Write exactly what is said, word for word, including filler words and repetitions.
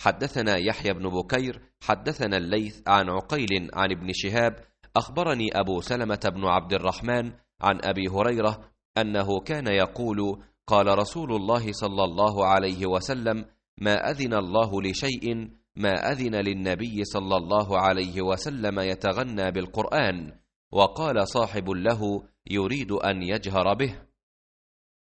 حدثنا يحيى بن بكير حدثنا الليث عن عقيل عن ابن شهاب أخبرني أبو سلمة بن عبد الرحمن عن أبي هريرة أنه كان يقول قال رسول الله صلى الله عليه وسلم ما أذن الله لشيء ما أذن للنبي صلى الله عليه وسلم يتغنى بالقرآن. وقال صاحب له يريد أن يجهر به.